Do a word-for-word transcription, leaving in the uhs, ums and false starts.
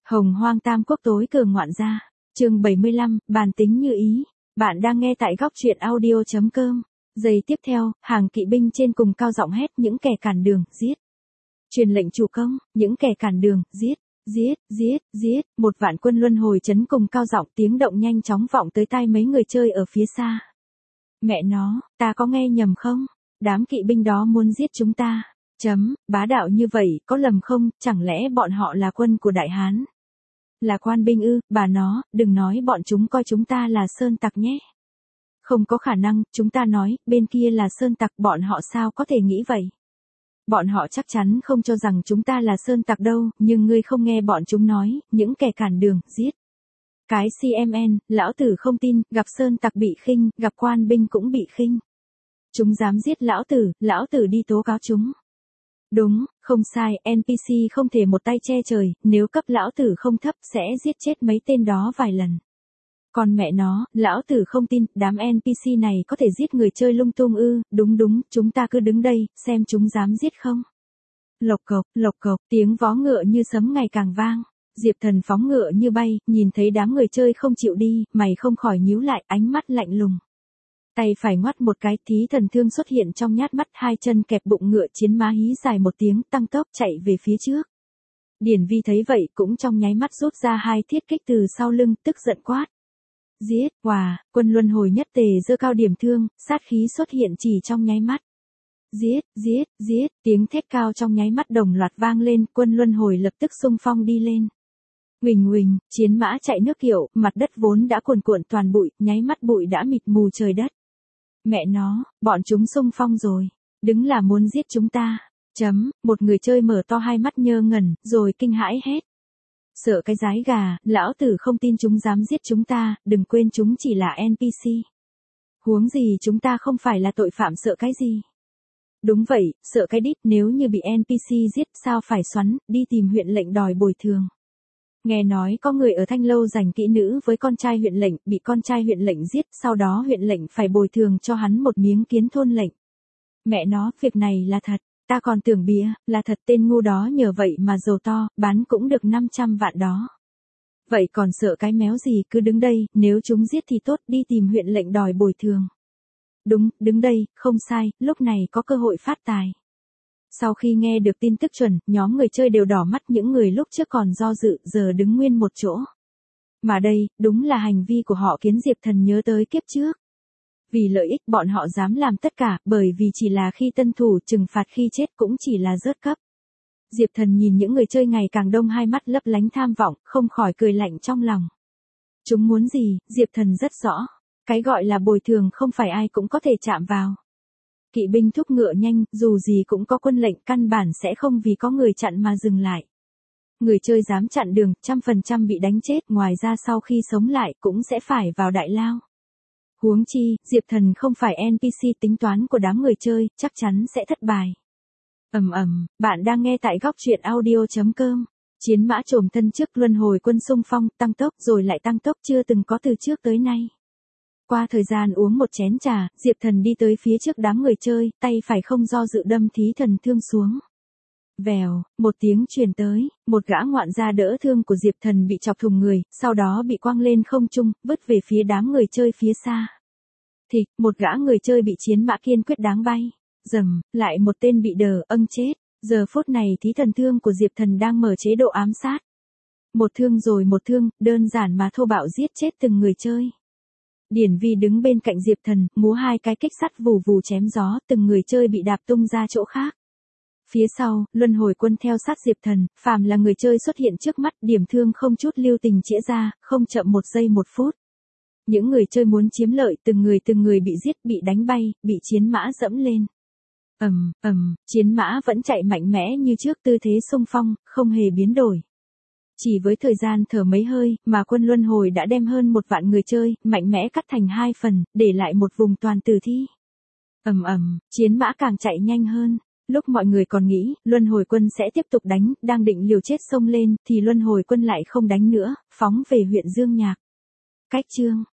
Hồng Hoang Tam Quốc tối cường ngoạn gia, chương bảy mươi lăm, bàn tính như ý. Bạn đang nghe tại góc truyện audio chấm com. Giây tiếp theo, hàng kỵ binh trên cùng cao giọng hét những kẻ cản đường, giết. Truyền lệnh chủ công, những kẻ cản đường, giết, giết, giết, giết. Một vạn quân luân hồi chấn cùng cao giọng, tiếng động nhanh chóng vọng tới tai mấy người chơi ở phía xa. Mẹ nó, ta có nghe nhầm không? Đám kỵ binh đó muốn giết chúng ta. Chấm, bá đạo như vậy, có lầm không, chẳng lẽ bọn họ là quân của Đại Hán? Là quan binh ư, bà nó, đừng nói bọn chúng coi chúng ta là sơn tặc nhé. Không có khả năng, chúng ta nói, bên kia là sơn tặc, bọn họ sao có thể nghĩ vậy? Bọn họ chắc chắn không cho rằng chúng ta là sơn tặc đâu, nhưng ngươi không nghe bọn chúng nói, những kẻ cản đường, giết. Cái xê em en, lão tử không tin, gặp sơn tặc bị khinh, gặp quan binh cũng bị khinh. Chúng dám giết lão tử, lão tử đi tố cáo chúng. Đúng, không sai, en pê xê không thể một tay che trời, nếu cấp lão tử không thấp sẽ giết chết mấy tên đó vài lần. Còn mẹ nó, lão tử không tin, đám en pê xê này có thể giết người chơi lung tung ư, đúng đúng, chúng ta cứ đứng đây, xem chúng dám giết không. Lộc cộc, lộc cộc, tiếng vó ngựa như sấm ngày càng vang. Diệp Thần phóng ngựa như bay, nhìn thấy đám người chơi không chịu đi, mày không khỏi nhíu lại, ánh mắt lạnh lùng. Tay phải ngoắt một cái, thí thần thương xuất hiện trong nhát mắt, hai chân kẹp bụng ngựa, chiến mã hí dài một tiếng, tăng tốc chạy về phía trước. Điển Vi thấy vậy, cũng trong nháy mắt rút ra hai thiết kích từ sau lưng, tức giận quát. Giết, hòa, quân luân hồi nhất tề giơ cao điểm thương, sát khí xuất hiện chỉ trong nháy mắt. Giết, giết, giết, tiếng thét cao trong nháy mắt đồng loạt vang lên, quân luân hồi lập tức xung phong đi lên. Huỳnh huỳnh, chiến mã chạy nước kiệu, mặt đất vốn đã cuồn cuộn toàn bụi, nháy mắt bụi đã mịt mù trời đất. Mẹ nó, bọn chúng xung phong rồi, đứng là muốn giết chúng ta. Chấm, một người chơi mở to hai mắt nhơ ngẩn, rồi kinh hãi hét. Sợ cái dái gà, lão tử không tin chúng dám giết chúng ta, đừng quên chúng chỉ là en pê xê. Huống gì chúng ta không phải là tội phạm sợ cái gì. Đúng vậy, sợ cái đít, nếu như bị en pê xê giết sao phải xoắn, đi tìm huyện lệnh đòi bồi thường. Nghe nói có người ở Thanh Lâu giành kỹ nữ với con trai huyện lệnh, bị con trai huyện lệnh giết, sau đó huyện lệnh phải bồi thường cho hắn một miếng kiến thôn lệnh. Mẹ nó, việc này là thật, ta còn tưởng bịa, là thật, tên ngu đó nhờ vậy mà giàu to, bán cũng được năm trăm vạn đó. Vậy còn sợ cái méo gì, cứ đứng đây, nếu chúng giết thì tốt, đi tìm huyện lệnh đòi bồi thường. Đúng, đứng đây, không sai, lúc này có cơ hội phát tài. Sau khi nghe được tin tức chuẩn, nhóm người chơi đều đỏ mắt, những người lúc trước còn do dự, giờ đứng nguyên một chỗ. Mà đây, đúng là hành vi của họ khiến Diệp Thần nhớ tới kiếp trước. Vì lợi ích bọn họ dám làm tất cả, bởi vì chỉ là khi tân thủ trừng phạt khi chết cũng chỉ là rớt cấp. Diệp Thần nhìn những người chơi ngày càng đông, hai mắt lấp lánh tham vọng, không khỏi cười lạnh trong lòng. Chúng muốn gì, Diệp Thần rất rõ. Cái gọi là bồi thường không phải ai cũng có thể chạm vào. Kỵ binh thúc ngựa nhanh, dù gì cũng có quân lệnh, căn bản sẽ không vì có người chặn mà dừng lại. Người chơi dám chặn đường, trăm phần trăm bị đánh chết, ngoài ra sau khi sống lại cũng sẽ phải vào đại lao. Huống chi, Diệp Thần không phải en pê xê, tính toán của đám người chơi, chắc chắn sẽ thất bại. Ầm ầm, bạn đang nghe tại góc truyện audio chấm com. Chiến mã trồm thân trước, luân hồi quân xung phong, tăng tốc rồi lại tăng tốc, chưa từng có từ trước tới nay. Qua thời gian uống một chén trà, Diệp Thần đi tới phía trước đám người chơi, tay phải không do dự đâm thí thần thương xuống. Vèo, một tiếng truyền tới, một gã ngoạn gia đỡ thương của Diệp Thần bị chọc thùng người, sau đó bị quăng lên không trung, vứt về phía đám người chơi phía xa. Thịch, một gã người chơi bị chiến mã kiên quyết đáng bay. Dầm, lại một tên bị đờ, âng chết. Giờ phút này thí thần thương của Diệp Thần đang mở chế độ ám sát. Một thương rồi một thương, đơn giản mà thô bạo giết chết từng người chơi. Điển Vi đứng bên cạnh Diệp Thần, múa hai cái kích sắt vù vù chém gió, từng người chơi bị đạp tung ra chỗ khác. Phía sau, luân hồi quân theo sát Diệp Thần, phàm là người chơi xuất hiện trước mắt, điểm thương không chút lưu tình chĩa ra, không chậm một giây một phút. Những người chơi muốn chiếm lợi, từng người từng người bị giết, bị đánh bay, bị chiến mã dẫm lên. Ầm, ầm, chiến mã vẫn chạy mạnh mẽ như trước, tư thế xung phong, không hề biến đổi. Chỉ với thời gian thở mấy hơi, mà quân luân hồi đã đem hơn một vạn người chơi, mạnh mẽ cắt thành hai phần, để lại một vùng toàn tử thi. Ầm ầm, chiến mã càng chạy nhanh hơn. Lúc mọi người còn nghĩ, luân hồi quân sẽ tiếp tục đánh, đang định liều chết xông lên, thì luân hồi quân lại không đánh nữa, phóng về huyện Dương Nhạc. Cách chương,